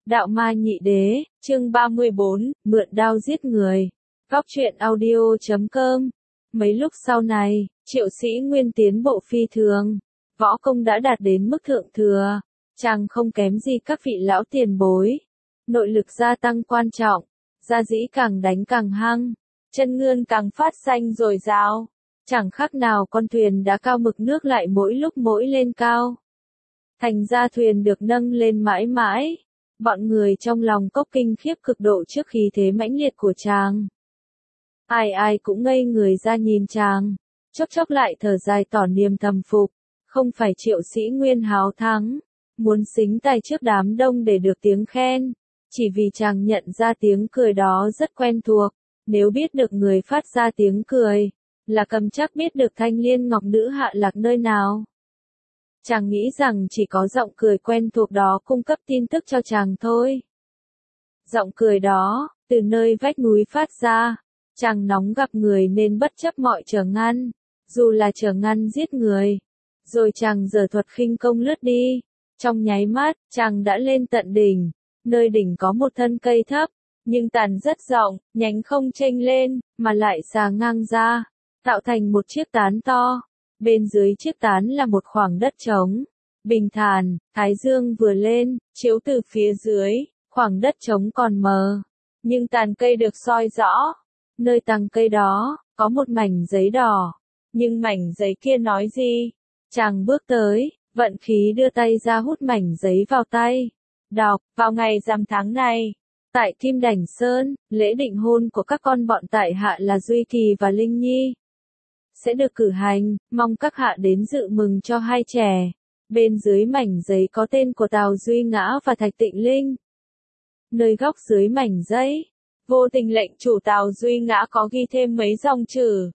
Đạo Ma Nhị Đế, chương 34, mượn đao giết người. Góc truyện audio.com. Mấy lúc sau này, Triệu Sĩ Nguyên tiến bộ phi thường. Võ công đã đạt đến mức thượng thừa. Chàng không kém gì các vị lão tiền bối. Nội lực gia tăng quan trọng. Gia dĩ càng đánh càng hăng. Chân ngươn càng phát xanh dồi dào. Chẳng khác nào con thuyền đã cao mực nước lại mỗi lúc mỗi lên cao. Thành ra thuyền được nâng lên mãi mãi. Bọn người trong lòng cốc kinh khiếp cực độ trước khí thế mãnh liệt của chàng. Ai ai cũng ngây người ra nhìn chàng, chốc chốc lại thở dài tỏ niềm thầm phục. Không phải Triệu Sĩ Nguyên háo thắng, muốn xính tài trước đám đông để được tiếng khen, chỉ vì chàng nhận ra tiếng cười đó rất quen thuộc. Nếu biết được người phát ra tiếng cười, là cầm chắc biết được Thanh Liên Ngọc Nữ hạ lạc nơi nào. Chàng nghĩ rằng chỉ có giọng cười quen thuộc đó cung cấp tin tức cho chàng thôi. Giọng cười đó, từ nơi vách núi phát ra, chàng nóng gặp người nên bất chấp mọi trở ngăn, dù là trở ngăn giết người. Rồi chàng giở thuật khinh công lướt đi, trong nháy mắt, chàng đã lên tận đỉnh, nơi đỉnh có một thân cây thấp, nhưng tàn rất rộng, nhánh không chênh lên, mà lại xà ngang ra, tạo thành một chiếc tán to. Bên dưới chiếc tán là một khoảng đất trống, bình thản, thái dương vừa lên, chiếu từ phía dưới, khoảng đất trống còn mờ, nhưng tàn cây được soi rõ. Nơi tàng cây đó, có một mảnh giấy đỏ, nhưng mảnh giấy kia nói gì? Chàng bước tới, vận khí đưa tay ra hút mảnh giấy vào tay. Đọc, vào ngày rằm tháng này, tại Kim Đảnh Sơn, lễ định hôn của các con bọn tại hạ là Duy Kỳ và Linh Nhi sẽ được cử hành, mong các hạ đến dự mừng cho hai trẻ. Bên dưới mảnh giấy có tên của Tào Duy Ngã và Thạch Tịnh Linh. Nơi góc dưới mảnh giấy, vô tình lệnh chủ Tào Duy Ngã có ghi thêm mấy dòng chữ.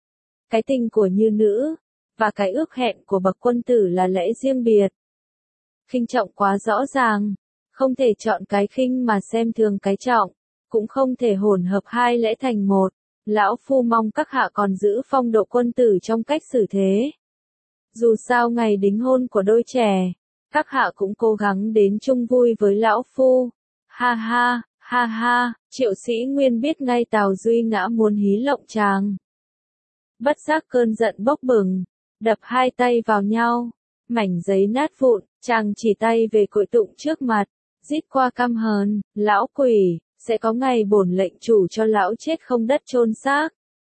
Cái tình của như nữ, và cái ước hẹn của bậc quân tử là lẽ riêng biệt. Khinh trọng quá rõ ràng, không thể chọn cái khinh mà xem thường cái trọng, cũng không thể hỗn hợp hai lẽ thành một. Lão phu mong các hạ còn giữ phong độ quân tử trong cách xử thế. Dù sao ngày đính hôn của đôi trẻ, các hạ cũng cố gắng đến chung vui với lão phu. Ha ha, ha ha, Triệu Sĩ Nguyên biết ngay Tào Duy Ngã muốn hí lộng chàng. Bất giác cơn giận bốc bừng, đập hai tay vào nhau, mảnh giấy nát vụn, chàng chỉ tay về cội tụng trước mặt, rít qua căm hờn, lão quỷ. Sẽ có ngày bổn lệnh chủ cho lão chết không đất chôn xác.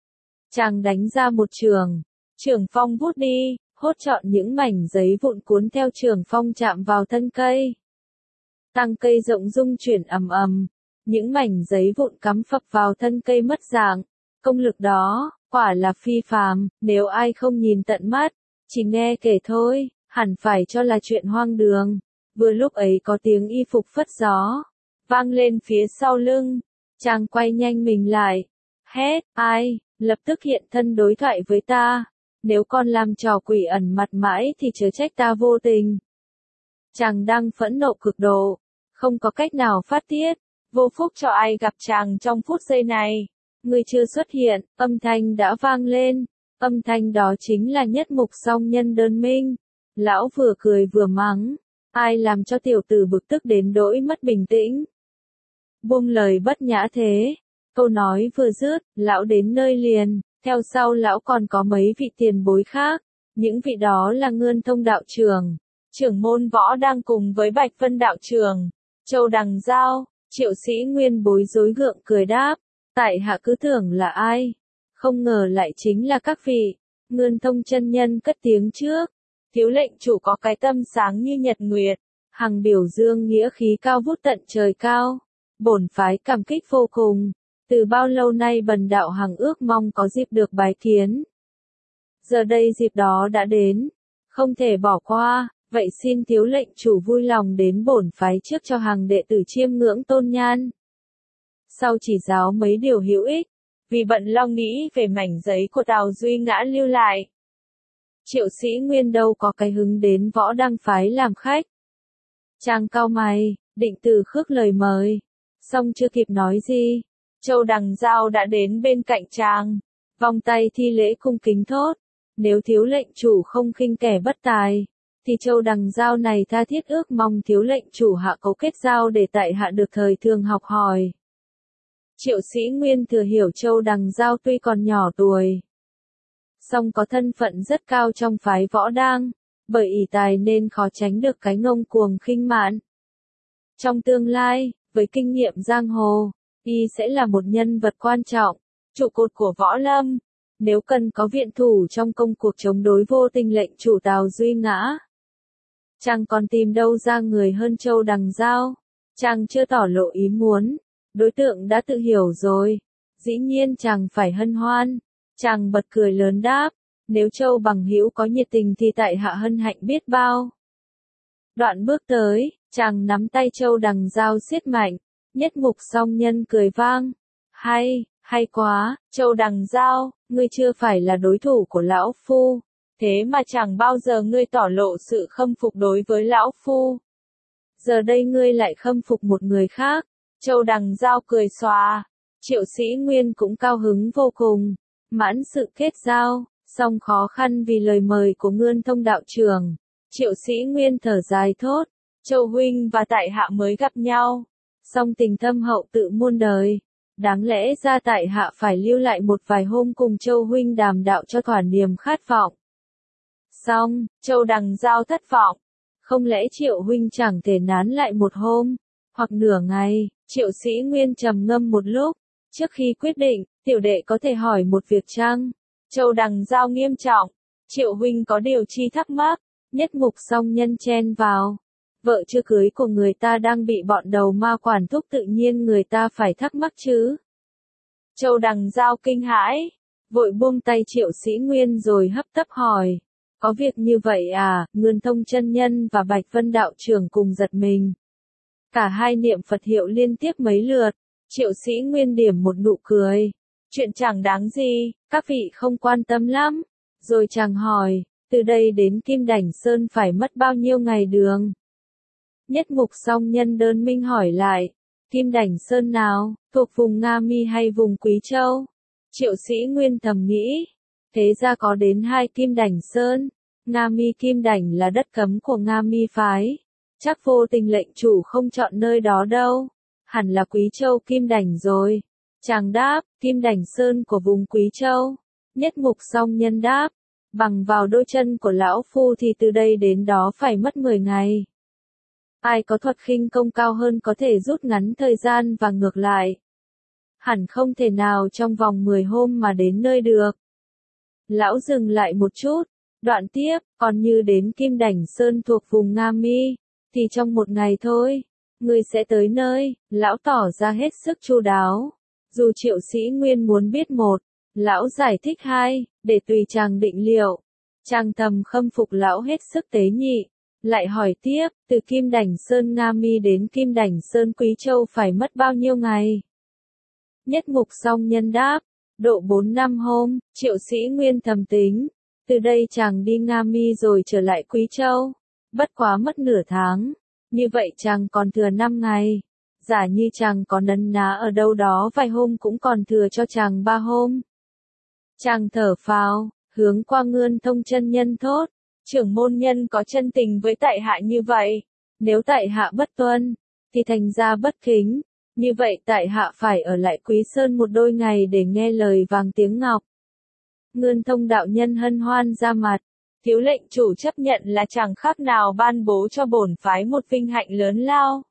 Chàng đánh ra một trường phong vút đi, hốt trọn những mảnh giấy vụn cuốn theo trường phong chạm vào thân cây. Tang cây rộng rung chuyển ầm ầm, những mảnh giấy vụn cắm phập vào thân cây mất dạng. Công lực đó, quả là phi phàm, nếu ai không nhìn tận mắt, chỉ nghe kể thôi, hẳn phải cho là chuyện hoang đường. Vừa lúc ấy có tiếng y phục phất gió vang lên phía sau lưng, chàng quay nhanh mình lại, hét, ai, lập tức hiện thân đối thoại với ta, nếu con làm trò quỷ ẩn mặt mãi thì chớ trách ta vô tình. Chàng đang phẫn nộ cực độ, không có cách nào phát tiết, vô phúc cho ai gặp chàng trong phút giây này. Người chưa xuất hiện, âm thanh đã vang lên, âm thanh đó chính là Nhất Mục Song Nhân Đơn Minh. Lão vừa cười vừa mắng, ai làm cho tiểu tử bực tức đến đỗi mất bình tĩnh. Buông lời bất nhã thế. Câu nói vừa dứt, lão đến nơi liền, theo sau lão còn có mấy vị tiền bối khác. Những vị đó là Ngươn Thông đạo trưởng, trưởng môn võ đang cùng với Bạch Vân đạo trưởng, Châu Đằng Giao. Triệu Sĩ Nguyên bối rối gượng cười đáp, tại hạ cứ tưởng là ai, không ngờ lại chính là các vị. Ngươn Thông chân nhân cất tiếng trước, thiếu lệnh chủ có cái tâm sáng như nhật nguyệt, hằng biểu dương nghĩa khí cao vút tận trời cao. Bổn phái cảm kích vô cùng, từ bao lâu nay bần đạo hằng ước mong có dịp được bái kiến. Giờ đây dịp đó đã đến, không thể bỏ qua, vậy xin thiếu lệnh chủ vui lòng đến bổn phái trước cho hàng đệ tử chiêm ngưỡng tôn nhan. Sau chỉ giáo mấy điều hữu ích, vì bận lo nghĩ về mảnh giấy của Tào Duy Ngã lưu lại. Triệu Sĩ Nguyên đâu có cái hứng đến võ đăng phái làm khách. Chàng cau mày, định từ khước lời mời. Xong chưa kịp nói gì, Châu Đằng Giao đã đến bên cạnh chàng, vòng tay thi lễ cung kính thốt, nếu thiếu lệnh chủ không khinh kẻ bất tài, thì Châu Đằng Giao này tha thiết ước mong thiếu lệnh chủ hạ cấu kết giao để tại hạ được thời thường học hỏi. Triệu Sĩ Nguyên thừa hiểu Châu Đằng Giao tuy còn nhỏ tuổi, song có thân phận rất cao trong phái võ đang, bởi ỷ tài nên khó tránh được cái ngông cuồng khinh mạn. Trong tương lai, với kinh nghiệm giang hồ, y sẽ là một nhân vật quan trọng, trụ cột của võ lâm, nếu cần có viện thủ trong công cuộc chống đối vô tình lệnh chủ Tào Duy Ngã. Chàng còn tìm đâu ra người hơn Châu Đằng Giao, chàng chưa tỏ lộ ý muốn, đối tượng đã tự hiểu rồi, dĩ nhiên chàng phải hân hoan, chàng bật cười lớn đáp, nếu Châu bằng hữu có nhiệt tình thì tại hạ hân hạnh biết bao. Đoạn bước tới, chàng nắm tay Châu Đằng Giao siết mạnh, Nhất Mục Song Nhân cười vang, hay quá, Châu Đằng Giao, ngươi chưa phải là đối thủ của lão phu, thế mà chẳng bao giờ ngươi tỏ lộ sự khâm phục đối với lão phu. Giờ đây ngươi lại khâm phục một người khác. Châu Đằng Giao cười xòa, Triệu Sĩ Nguyên cũng cao hứng vô cùng, mãn sự kết giao, song khó khăn vì lời mời của Ngươn Thông đạo trưởng. Triệu Sĩ Nguyên thở dài thốt, Châu huynh và tại hạ mới gặp nhau, song tình thâm hậu tự muôn đời, đáng lẽ ra tại hạ phải lưu lại một vài hôm cùng Châu huynh đàm đạo cho thỏa niềm khát vọng. Song, Châu Đằng Giao thất vọng, không lẽ Triệu huynh chẳng thể nán lại một hôm, hoặc nửa ngày. Triệu Sĩ Nguyên trầm ngâm một lúc, trước khi quyết định, tiểu đệ có thể hỏi một việc chăng? Châu Đằng Giao nghiêm trọng, Triệu huynh có điều chi thắc mắc, Nhất Mục Song Nhân chen vào. Vợ chưa cưới của người ta đang bị bọn đầu ma quản thúc, tự nhiên người ta phải thắc mắc chứ. Châu Đằng Giao kinh hãi, vội buông tay Triệu Sĩ Nguyên rồi hấp tấp hỏi, có việc như vậy à? Ngươn Thông chân nhân và Bạch Vân đạo trưởng cùng giật mình. Cả hai niệm Phật hiệu liên tiếp mấy lượt, Triệu Sĩ Nguyên điểm một nụ cười. Chuyện chẳng đáng gì, các vị không quan tâm lắm. Rồi chàng hỏi, từ đây đến Kim Đảnh Sơn phải mất bao nhiêu ngày đường? Nhất Mục Song Nhân đơn minh hỏi lại, Kim Đảnh Sơn nào, thuộc vùng Nga Mi hay vùng Quý Châu? Triệu Sĩ Nguyên thầm nghĩ, thế ra có đến hai Kim Đảnh Sơn, Nga Mi Kim Đảnh là đất cấm của Nga Mi phái. Chắc vô tình lệnh chủ không chọn nơi đó đâu, hẳn là Quý Châu Kim Đảnh rồi. Chàng đáp, Kim Đảnh Sơn của vùng Quý Châu. Nhất Mục Song Nhân đáp, bằng vào đôi chân của lão phu thì từ đây đến đó phải mất 10 ngày. Ai có thuật khinh công cao hơn có thể rút ngắn thời gian và ngược lại. Hẳn không thể nào trong vòng 10 hôm mà đến nơi được. Lão dừng lại một chút, đoạn tiếp, còn như đến Kim Đảnh Sơn thuộc vùng Nga Mi, thì trong một ngày thôi, người sẽ tới nơi. Lão tỏ ra hết sức chu đáo. Dù Triệu Sĩ Nguyên muốn biết một, lão giải thích hai, để tùy chàng định liệu. Chàng thầm khâm phục lão hết sức tế nhị. Lại hỏi tiếp, từ Kim Đảnh Sơn Nga Mi đến Kim Đảnh Sơn Quý Châu phải mất bao nhiêu ngày? Nhất Mục Song Nhân đáp, độ 4-5 hôm. Triệu Sĩ Nguyên thầm tính, từ đây chàng đi Nga Mi rồi trở lại Quý Châu, bất quá mất nửa tháng, như vậy chàng còn thừa 5 ngày. Giả như chàng có nấn ná ở đâu đó vài hôm cũng còn thừa cho chàng 3 hôm. Chàng thở phào, hướng qua Ngươn Thông chân nhân thốt, trưởng môn nhân có chân tình với tại hạ như vậy, nếu tại hạ bất tuân, thì thành ra bất kính, như vậy tại hạ phải ở lại Quý Sơn một đôi ngày để nghe lời vàng tiếng ngọc. Ngươn Thông đạo nhân hân hoan ra mặt, thiếu lệnh chủ chấp nhận là chẳng khác nào ban bố cho bổn phái một vinh hạnh lớn lao.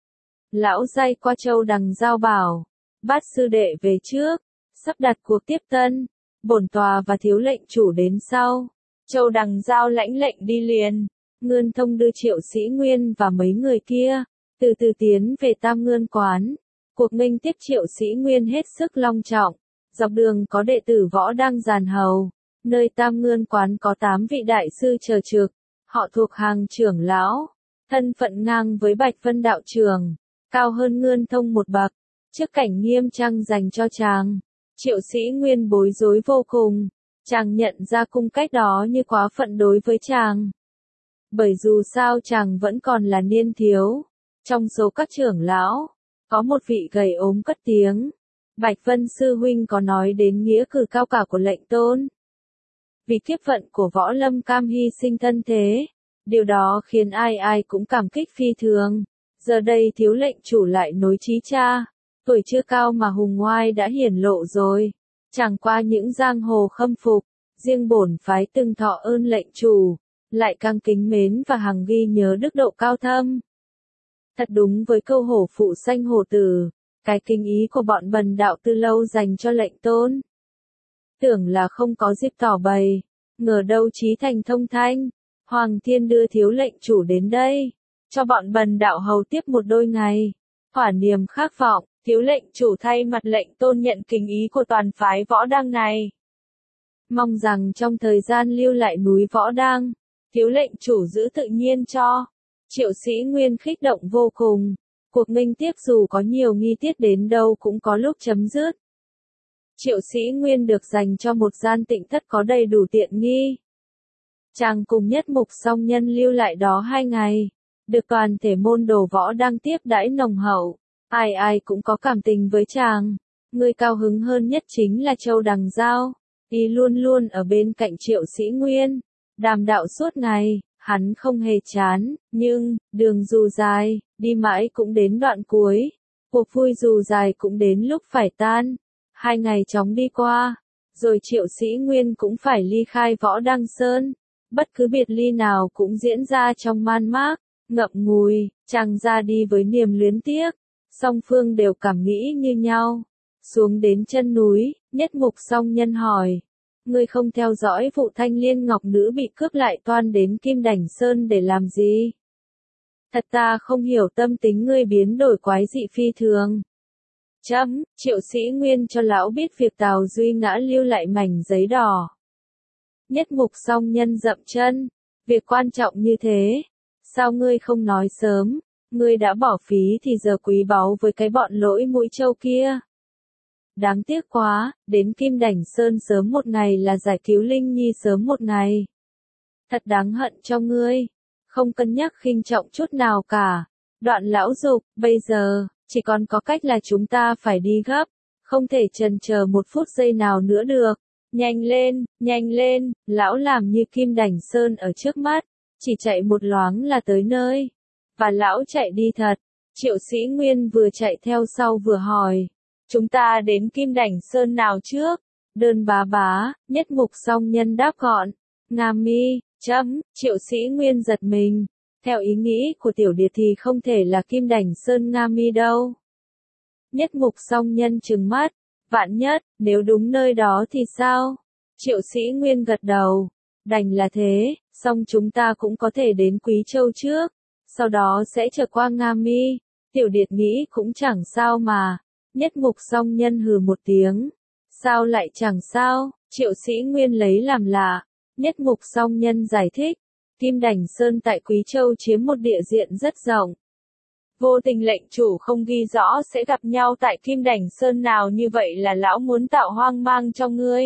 Lão day qua Châu Đằng Giao bảo, bát sư đệ về trước, sắp đặt cuộc tiếp tân, bổn tòa và thiếu lệnh chủ đến sau. Châu Đằng Giao lãnh lệnh đi liền, Ngươn Thông đưa Triệu Sĩ Nguyên và mấy người kia, từ từ tiến về Tam Ngươn quán. Cuộc nghênh tiếp Triệu Sĩ Nguyên hết sức long trọng, dọc đường có đệ tử võ đang giàn hầu, nơi Tam Ngươn quán có 8 vị đại sư chờ trực, họ thuộc hàng trưởng lão, thân phận ngang với Bạch Vân đạo trưởng, cao hơn Ngươn Thông một bậc. Trước cảnh nghiêm trang dành cho chàng, Triệu Sĩ Nguyên bối rối vô cùng. Chàng nhận ra cung cách đó như quá phận đối với chàng. Bởi dù sao chàng vẫn còn là niên thiếu. Trong số các trưởng lão, có một vị gầy ốm cất tiếng. Bạch Vân sư huynh có nói đến nghĩa cử cao cả của lệnh tôn. Vì kiếp vận của võ lâm cam hy sinh thân thế, Điều đó khiến ai ai cũng cảm kích phi thường. Giờ đây thiếu lệnh chủ lại nối chí cha. Tuổi chưa cao mà hùng oai đã hiển lộ rồi. Chẳng qua những giang hồ khâm phục, riêng bổn phái từng thọ ơn lệnh chủ, lại càng kính mến và hằng ghi nhớ đức độ cao thâm. Thật đúng với câu hổ phụ sanh hổ tử, cái kính ý của bọn bần đạo từ lâu dành cho lệnh tôn. Tưởng là không có dịp tỏ bày, ngờ đâu chí thành thông thanh, Hoàng Thiên đưa thiếu lệnh chủ đến đây, cho bọn bần đạo hầu tiếp một đôi ngày. Hỏa niềm khát vọng, thiếu lệnh chủ thay mặt lệnh tôn nhận kính ý của toàn phái Võ Đăng này. Mong rằng trong thời gian lưu lại núi Võ Đăng, thiếu lệnh chủ giữ tự nhiên cho. Triệu Sĩ Nguyên kích động vô cùng. Cuộc nghênh tiếp dù có nhiều nghi tiết đến đâu cũng có lúc chấm dứt. Triệu Sĩ Nguyên được dành cho một gian tịnh thất có đầy đủ tiện nghi. Chàng cùng Nhất Mục Song Nhân lưu lại đó 2 ngày, được toàn thể môn đồ Võ Đăng tiếp đãi nồng hậu. Ai ai cũng có cảm tình với chàng. Người cao hứng hơn nhất chính là Châu Đằng Giao. Y luôn luôn ở bên cạnh Triệu Sĩ Nguyên, đàm đạo suốt ngày, hắn không hề chán, nhưng, đường dù dài, đi mãi cũng đến đoạn cuối. Cuộc vui dù dài cũng đến lúc phải tan. 2 ngày chóng đi qua, rồi Triệu Sĩ Nguyên cũng phải ly khai Võ Đăng Sơn. Bất cứ biệt ly nào cũng diễn ra trong man mác, ngậm ngùi, chàng ra đi với niềm luyến tiếc. Song phương đều cảm nghĩ như nhau. Xuống đến chân núi, Nhất Mục Song Nhân hỏi. Ngươi không theo dõi vụ Thanh Liên Ngọc Nữ bị cướp lại toan đến Kim Đảnh Sơn để làm gì? Thật ta không hiểu tâm tính ngươi biến đổi quái dị phi thường. Triệu Sĩ Nguyên cho lão biết việc Tào Duy Ngã lưu lại mảnh giấy đỏ. Nhất Mục Song Nhân dậm chân. Việc quan trọng như thế. Sao ngươi không nói sớm? Ngươi đã bỏ phí thì giờ quý báu với cái bọn lỗi mũi trâu kia. Đáng tiếc quá, đến Kim Đảnh Sơn sớm một ngày là giải cứu Linh Nhi sớm một ngày. Thật đáng hận cho ngươi. Không cân nhắc khinh trọng chút nào cả. Đoạn lão dục, bây giờ, chỉ còn có cách là chúng ta phải đi gấp. Không thể chần chờ một phút giây nào nữa được. Nhanh lên, lão làm như Kim Đảnh Sơn ở trước mắt. Chỉ chạy một loáng là tới nơi. Và lão chạy đi thật. Triệu Sĩ Nguyên vừa chạy theo sau vừa hỏi. Chúng ta đến Kim Đảnh Sơn nào trước? Đơn bá bá, Nhất Mục Song Nhân đáp gọn. Nga Mi, Triệu Sĩ Nguyên giật mình. Theo ý nghĩ của Tiểu Điệt thì không thể là Kim Đảnh Sơn Nga Mi đâu. Nhất Mục Song Nhân trừng mắt. Vạn nhất, nếu đúng nơi đó thì sao? Triệu Sĩ Nguyên gật đầu. Đành là thế, song chúng ta cũng có thể đến Quý Châu trước. Sau đó sẽ trở qua Nga Mi. Tiểu Điệt nghĩ cũng chẳng sao mà. Nhất Mục Song Nhân hừ một tiếng. Sao lại chẳng sao? Triệu Sĩ Nguyên lấy làm lạ. Nhất Mục Song Nhân giải thích. Kim Đảnh Sơn tại Quý Châu chiếm một địa diện rất rộng. Vô tình lệnh chủ không ghi rõ sẽ gặp nhau tại Kim Đảnh Sơn nào, như vậy là lão muốn tạo hoang mang cho ngươi.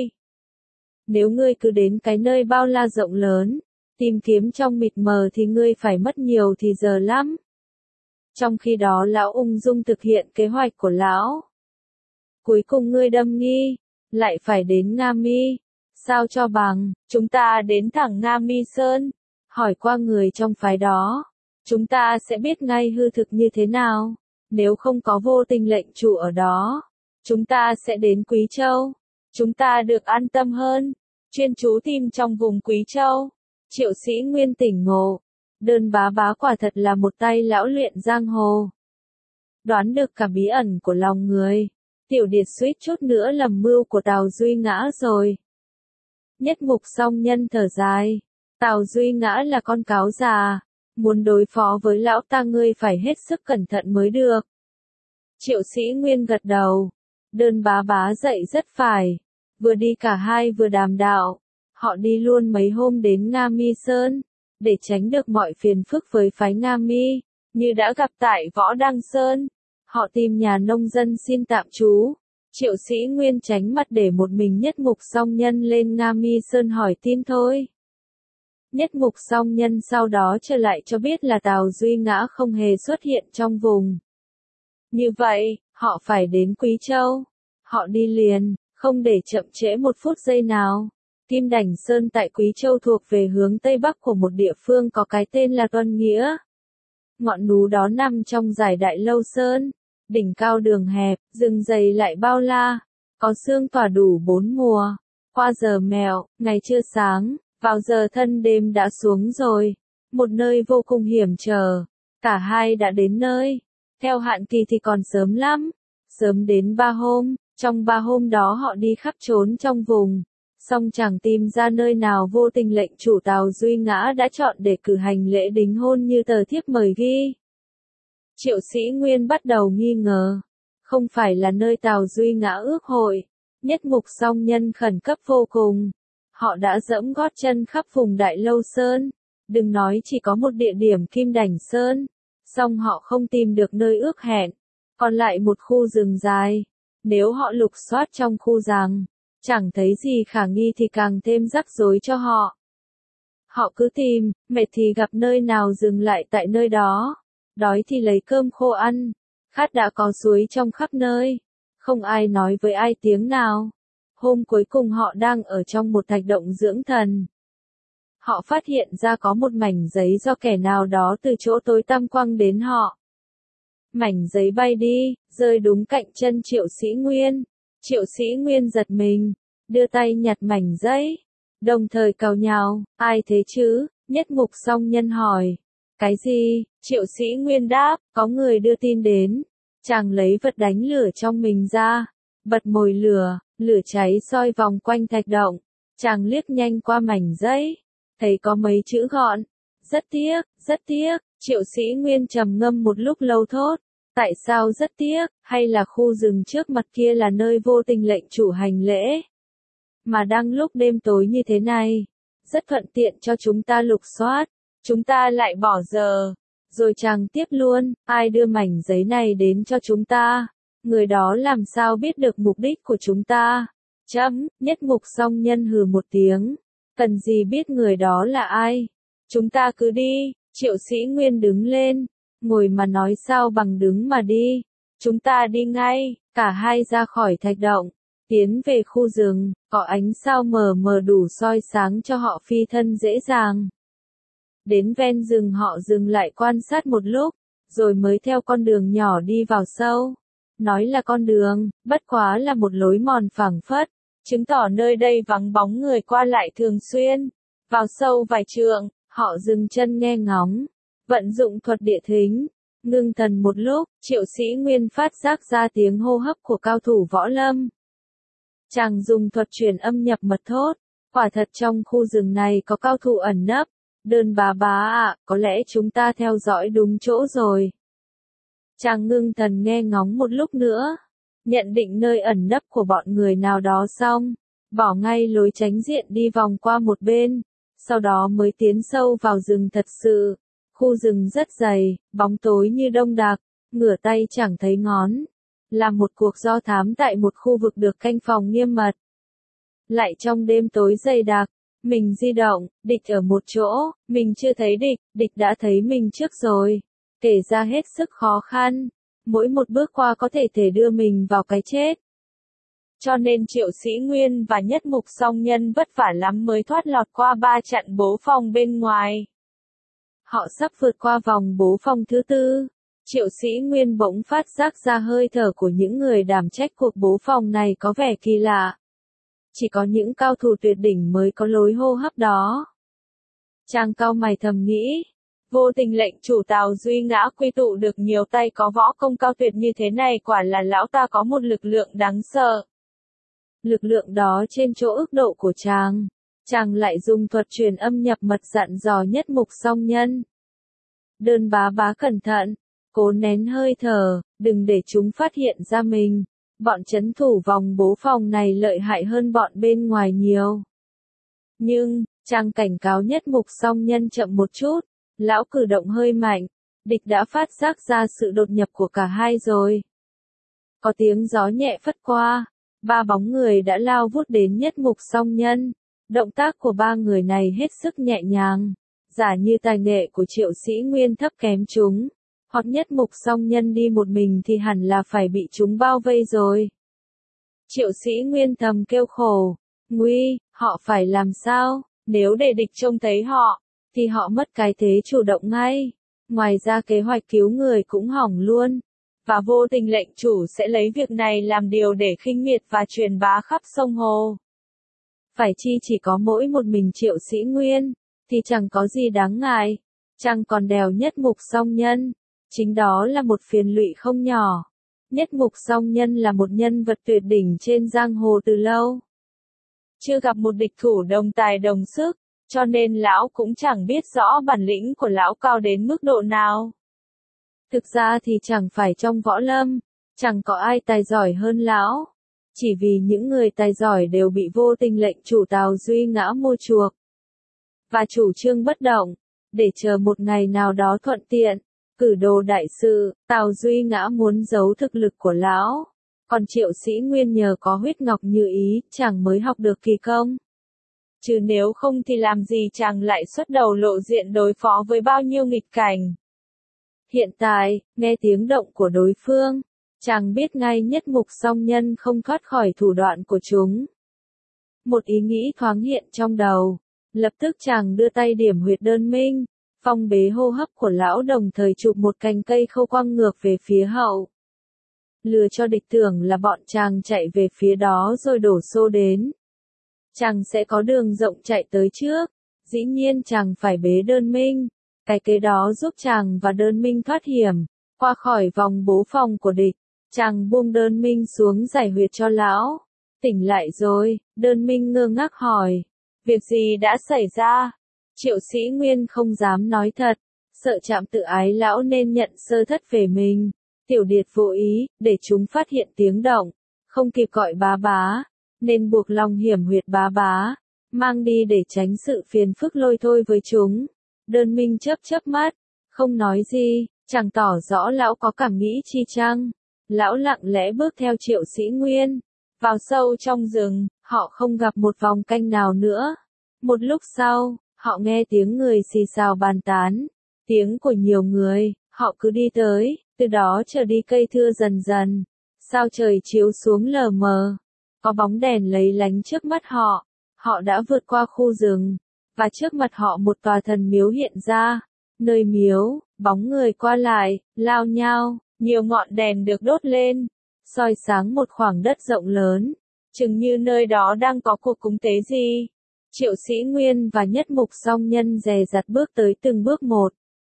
Nếu ngươi cứ đến cái nơi bao la rộng lớn, tìm kiếm trong mịt mờ thì ngươi phải mất nhiều thì giờ lắm. Trong khi đó lão ung dung thực hiện kế hoạch của lão. Cuối cùng ngươi đâm nghi, lại phải đến Nga Mi. Sao cho bằng, chúng ta đến thẳng Nga Mi Sơn, hỏi qua người trong phái đó. Chúng ta sẽ biết ngay hư thực như thế nào. Nếu không có vô tình lệnh chủ ở đó, chúng ta sẽ đến Quý Châu. Chúng ta được an tâm hơn. Chuyên chú tìm trong vùng Quý Châu. Triệu Sĩ Nguyên tỉnh ngộ. Đơn bá bá quả thật là một tay lão luyện giang hồ. Đoán được cả bí ẩn của lòng người. Tiểu Điệt suýt chút nữa lầm mưu của Tào Duy Ngã rồi. Nhất Mục Song Nhân thở dài. Tào Duy Ngã là con cáo già. Muốn đối phó với lão ta ngươi phải hết sức cẩn thận mới được. Triệu Sĩ Nguyên gật đầu. Đơn bá bá dậy rất phải. Vừa đi cả hai vừa đàm đạo. Họ đi luôn mấy hôm đến Nga Mi Sơn. Để tránh được mọi phiền phức với phái Nga Mi. Như đã gặp tại Võ Đăng Sơn. Họ tìm nhà nông dân xin tạm trú. Triệu Sĩ Nguyên tránh mặt để một mình Nhất Mục Song Nhân lên Nga Mi Sơn hỏi tin thôi. Nhất Mục Song Nhân sau đó trở lại cho biết là Tào Duy Ngã không hề xuất hiện trong vùng. Như vậy, họ phải đến Quý Châu. Họ đi liền, không để chậm trễ một phút giây nào. Kim Đảnh Sơn tại Quý Châu thuộc về hướng Tây Bắc của một địa phương có cái tên là Tuân Nghĩa. Ngọn núi đó nằm trong dải Đại Lâu Sơn, đỉnh cao đường hẹp, rừng dày lại bao la, có sương tỏa đủ 4 mùa. Qua giờ mẹo, ngày chưa sáng, vào giờ thân đêm đã xuống rồi, một nơi vô cùng hiểm trở. Cả hai đã đến nơi. Theo hạn kỳ thì còn sớm lắm, sớm đến 3 hôm, trong 3 hôm đó họ đi khắp trốn trong vùng. Song chẳng tìm ra nơi nào vô tình lệnh chủ Tào Duy Ngã đã chọn để cử hành lễ đính hôn như tờ thiếp mời ghi. Triệu Sĩ Nguyên bắt đầu nghi ngờ, không phải là nơi Tào Duy Ngã ước hội. Nhất Mục Song Nhân khẩn cấp vô cùng. Họ đã dẫm gót chân khắp vùng Đại Lâu Sơn, đừng nói chỉ có một địa điểm Kim Đảnh Sơn, song họ không tìm được nơi ước hẹn, còn lại một khu rừng dài. Nếu họ lục soát trong khu rừng, chẳng thấy gì khả nghi thì càng thêm rắc rối cho họ. Họ cứ tìm, mệt thì gặp nơi nào dừng lại tại nơi đó, đói thì lấy cơm khô ăn, khát đã có suối trong khắp nơi, không ai nói với ai tiếng nào. Hôm cuối cùng họ đang ở trong một thạch động dưỡng thần. Họ phát hiện ra có một mảnh giấy do kẻ nào đó từ chỗ tối tăm quăng đến họ. Mảnh giấy bay đi, rơi đúng cạnh chân Triệu Sĩ Nguyên. Triệu Sĩ Nguyên giật mình, đưa tay nhặt mảnh giấy, đồng thời cào nhào, ai thế chứ? Nhất Mục Song Nhân hỏi. Cái gì? Triệu Sĩ Nguyên đáp, có người đưa tin đến. Chàng lấy vật đánh lửa trong mình ra, bật mồi lửa, lửa cháy soi vòng quanh thạch động. Chàng liếc nhanh qua mảnh giấy, thấy có mấy chữ gọn. Rất tiếc, rất tiếc. Triệu Sĩ Nguyên trầm ngâm một lúc lâu thốt. Tại sao rất tiếc, hay là khu rừng trước mặt kia là nơi vô tình lệnh chủ hành lễ? Mà đang lúc đêm tối như thế này, rất thuận tiện cho chúng ta lục soát, chúng ta lại bỏ giờ. Rồi chàng tiếp luôn, ai đưa mảnh giấy này đến cho chúng ta? Người đó làm sao biết được mục đích của chúng ta? Nhất Mục Song Nhân hừ một tiếng. Cần gì biết người đó là ai? Chúng ta cứ đi. Triệu Sĩ Nguyên đứng lên. Ngồi mà nói sao bằng đứng mà đi. Chúng ta đi ngay. Cả hai ra khỏi thạch động, tiến về khu rừng, có ánh sao mờ mờ đủ soi sáng cho họ phi thân dễ dàng. Đến ven rừng họ dừng lại quan sát một lúc, rồi mới theo con đường nhỏ đi vào sâu. Nói là con đường, bất quá là một lối mòn phẳng phất, chứng tỏ nơi đây vắng bóng người qua lại thường xuyên. Vào sâu vài trượng, họ dừng chân nghe ngóng, vận dụng thuật địa thính. Ngưng thần một lúc, Triệu Sĩ Nguyên phát giác ra tiếng hô hấp của cao thủ võ lâm. Chàng dùng thuật truyền âm nhập mật thốt, quả thật trong khu rừng này có cao thủ ẩn nấp. Đơn bá ạ, có lẽ chúng ta theo dõi đúng chỗ rồi. Chàng ngưng thần nghe ngóng một lúc nữa, nhận định nơi ẩn nấp của bọn người nào đó xong, bỏ ngay lối tránh diện đi vòng qua một bên, sau đó mới tiến sâu vào rừng thật sự. Khu rừng rất dày, bóng tối như đông đặc, ngửa tay chẳng thấy ngón. Là một cuộc do thám tại một khu vực được canh phòng nghiêm mật. Lại trong đêm tối dày đặc, mình di động, địch ở một chỗ, mình chưa thấy địch, địch đã thấy mình trước rồi. Kể ra hết sức khó khăn, mỗi một bước qua có thể đưa mình vào cái chết. Cho nên Triệu Sĩ Nguyên và Nhất Mục Song Nhân vất vả lắm mới thoát lọt qua 3 chặn bố phòng bên ngoài. Họ sắp vượt qua vòng bố phòng thứ 4. Triệu Sĩ Nguyên bỗng phát giác ra hơi thở của những người đảm trách cuộc bố phòng này có vẻ kỳ lạ. Chỉ có những cao thủ tuyệt đỉnh mới có lối hô hấp đó. Chàng cau mày thầm nghĩ, vô tình lệnh chủ Tào Duy Ngã quy tụ được nhiều tay có võ công cao tuyệt như thế này, quả là lão ta có một lực lượng đáng sợ. Lực lượng đó trên chỗ ước độ của chàng. Chàng lại dùng thuật truyền âm nhập mật dặn dò Nhất Mục Song Nhân. Đơn bá cẩn thận, cố nén hơi thở, đừng để chúng phát hiện ra mình. Bọn trấn thủ vòng bố phòng này lợi hại hơn bọn bên ngoài nhiều. Nhưng, chàng cảnh cáo Nhất Mục Song Nhân chậm một chút, lão cử động hơi mạnh, địch đã phát giác ra sự đột nhập của cả hai rồi. Có tiếng gió nhẹ phất qua, 3 bóng người đã lao vút đến Nhất Mục Song Nhân. Động tác của 3 người này hết sức nhẹ nhàng, giả như tài nghệ của Triệu Sĩ Nguyên thấp kém chúng, hoặc Nhất Mục Song Nhân đi một mình thì hẳn là phải bị chúng bao vây rồi. Triệu Sĩ Nguyên thầm kêu khổ, Nguy, họ phải làm sao? Nếu để địch trông thấy họ, thì họ mất cái thế chủ động ngay. Ngoài ra kế hoạch cứu người cũng hỏng luôn. Và vô tình lệnh chủ sẽ lấy việc này làm điều để khinh miệt và truyền bá khắp sông Hồ. Phải chi chỉ có mỗi một mình Triệu Sĩ Nguyên, thì chẳng có gì đáng ngại. Chàng còn đèo Nhất Mục Song Nhân. Chính đó là một phiền lụy không nhỏ. Nhất Mục Song Nhân là một nhân vật tuyệt đỉnh trên giang hồ từ lâu. Chưa gặp một địch thủ đồng tài đồng sức, cho nên lão cũng chẳng biết rõ bản lĩnh của lão cao đến mức độ nào. Thực ra thì chẳng phải trong võ lâm, chẳng có ai tài giỏi hơn lão. Chỉ vì những người tài giỏi đều bị vô tình lệnh chủ Tào Duy Ngã mua chuộc. Và chủ trương bất động, để chờ một ngày nào đó thuận tiện, cử đồ đại sự, Tào Duy Ngã muốn giấu thực lực của lão. Còn Triệu Sĩ Nguyên nhờ có huyết ngọc như ý, chàng mới học được kỳ công. Chứ nếu không thì làm gì chàng lại xuất đầu lộ diện đối phó với bao nhiêu nghịch cảnh. Hiện tại, nghe tiếng động của đối phương, chàng biết ngay Nhất Mục Song Nhân không thoát khỏi thủ đoạn của chúng. Một ý nghĩ thoáng hiện trong đầu, lập tức chàng đưa tay điểm huyệt đơn minh, phong bế hô hấp của lão đồng thời chụp một cành cây khâu quăng ngược về phía hậu. Lừa cho địch tưởng là bọn chàng chạy về phía đó rồi đổ xô đến. Chàng sẽ có đường rộng chạy tới trước, dĩ nhiên chàng phải bế đơn minh. Cái kế đó giúp chàng và đơn minh thoát hiểm, qua khỏi vòng bố phòng của địch. Chàng buông đơn minh xuống giải huyệt cho lão. Tỉnh lại rồi, đơn minh ngơ ngác hỏi. Việc gì đã xảy ra? Triệu Sĩ Nguyên không dám nói thật, sợ chạm tự ái lão nên nhận sơ thất về mình. Tiểu Điệt vô ý, để chúng phát hiện tiếng động, không kịp gọi bá bá, nên buộc lòng hiểm huyệt bá bá, mang đi để tránh sự phiền phức lôi thôi với chúng. Đơn minh chớp mắt, không nói gì, chẳng tỏ rõ lão có cảm nghĩ chi chăng. Lão lặng lẽ bước theo Triệu Sĩ Nguyên, vào sâu trong rừng, họ không gặp một vòng canh nào nữa. Một lúc sau, họ nghe tiếng người xì xào bàn tán, tiếng của nhiều người, họ cứ đi tới, từ đó trở đi cây thưa dần dần. Sao trời chiếu xuống lờ mờ, có bóng đèn lấy lánh trước mắt họ. Họ đã vượt qua khu rừng, và trước mặt họ một tòa thần miếu hiện ra. Nơi miếu, bóng người qua lại, lao nhao, nhiều ngọn đèn được đốt lên, soi sáng một khoảng đất rộng lớn, chừng như nơi đó đang có cuộc cúng tế gì. Triệu Sĩ Nguyên và Nhất Mục Song Nhân dè dặt bước tới từng bước một.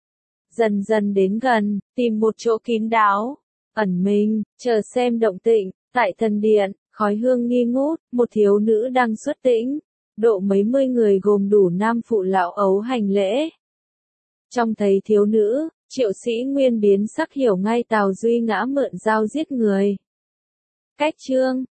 Dần dần đến gần, tìm một chỗ kín đáo, ẩn mình, chờ xem động tĩnh. Tại thần điện, khói hương nghi ngút, một thiếu nữ đang xuất tĩnh. Độ mấy mươi người gồm đủ nam phụ lão ấu hành lễ. Trông thấy thiếu nữ, Triệu Sĩ Nguyên biến sắc hiểu ngay Tào Duy Ngã mượn dao giết người. Cách chương